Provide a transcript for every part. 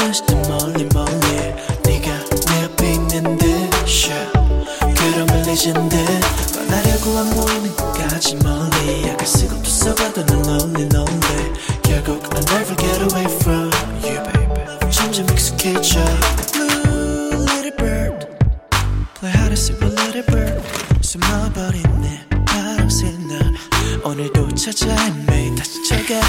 다시 더 멀리 멀리 네가 내 앞에 있는 듯 그럼을 잊은 듯 떠나려고 안 보이는 것까지 멀리 약간 쓰고 또 써봐도 난 lonely lonely 결국 I'll never get away from you baby 점점 익숙해져 Blue little bird Play hard to sleep with little bird 숨어버린 내 마음새 난 오늘도 찾아 헤매 다시 쳐가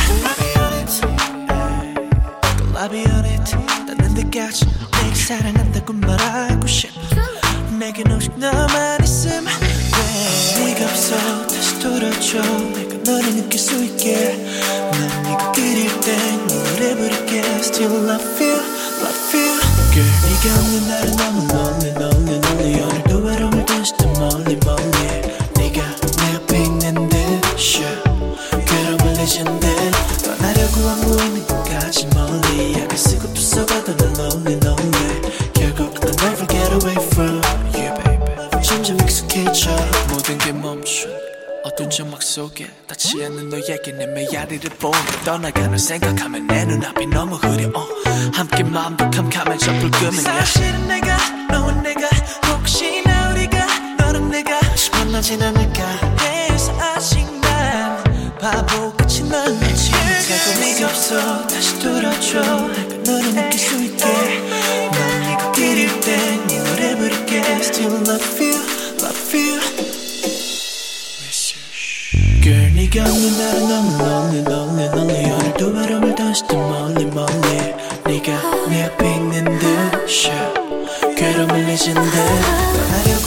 I'll be on it 닿는 데까지 내게 사랑한다고 말하고 싶어 내겐 오직 너만 있음 네가 없어 다시 돌아줘 내가 너를 느낄 수 있게 난 네가 그릴 땐 노래 부를게 Still love you, love you Girl 네가 없는 날은 너무 lonely, lonely, lonely 오늘도 외로움을 다시 더 멀리, 멀리 네가 내 앞에 있는 듯 그럼을 잊은 듯 떠나려고 안 보이는 것까지 멀리 약간 쓰고 또 써봐도 난 lonely, lonely 결국 I'll never get away from you baby 점점 익숙해져 모든 게 멈춘 어두운 정막 속에 닿지 않는 너에게 내 메아리를 보며 떠나가는 생각하면 내 눈앞이 너무 흐려 함께 마음도 캄캄해져 불금은 사실은 내가 너와 내가 혹시나 우리가 너랑 내가 다시 만나진 않을까 해서 아직 난 바보같이 널 놓지 못하고 네가 없어 다시 돌아줘 내가 너를 느낄 수 있게 난 네가 그릴 땐 네 노래 부를게 Still love you, love you Girl 네가 없는 날은 너무 lonely, lonely, lonely 오늘도 외로움을 다시 더 멀리, 멀리 네가 내 앞에 있는 듯 그럼을 잊은 듯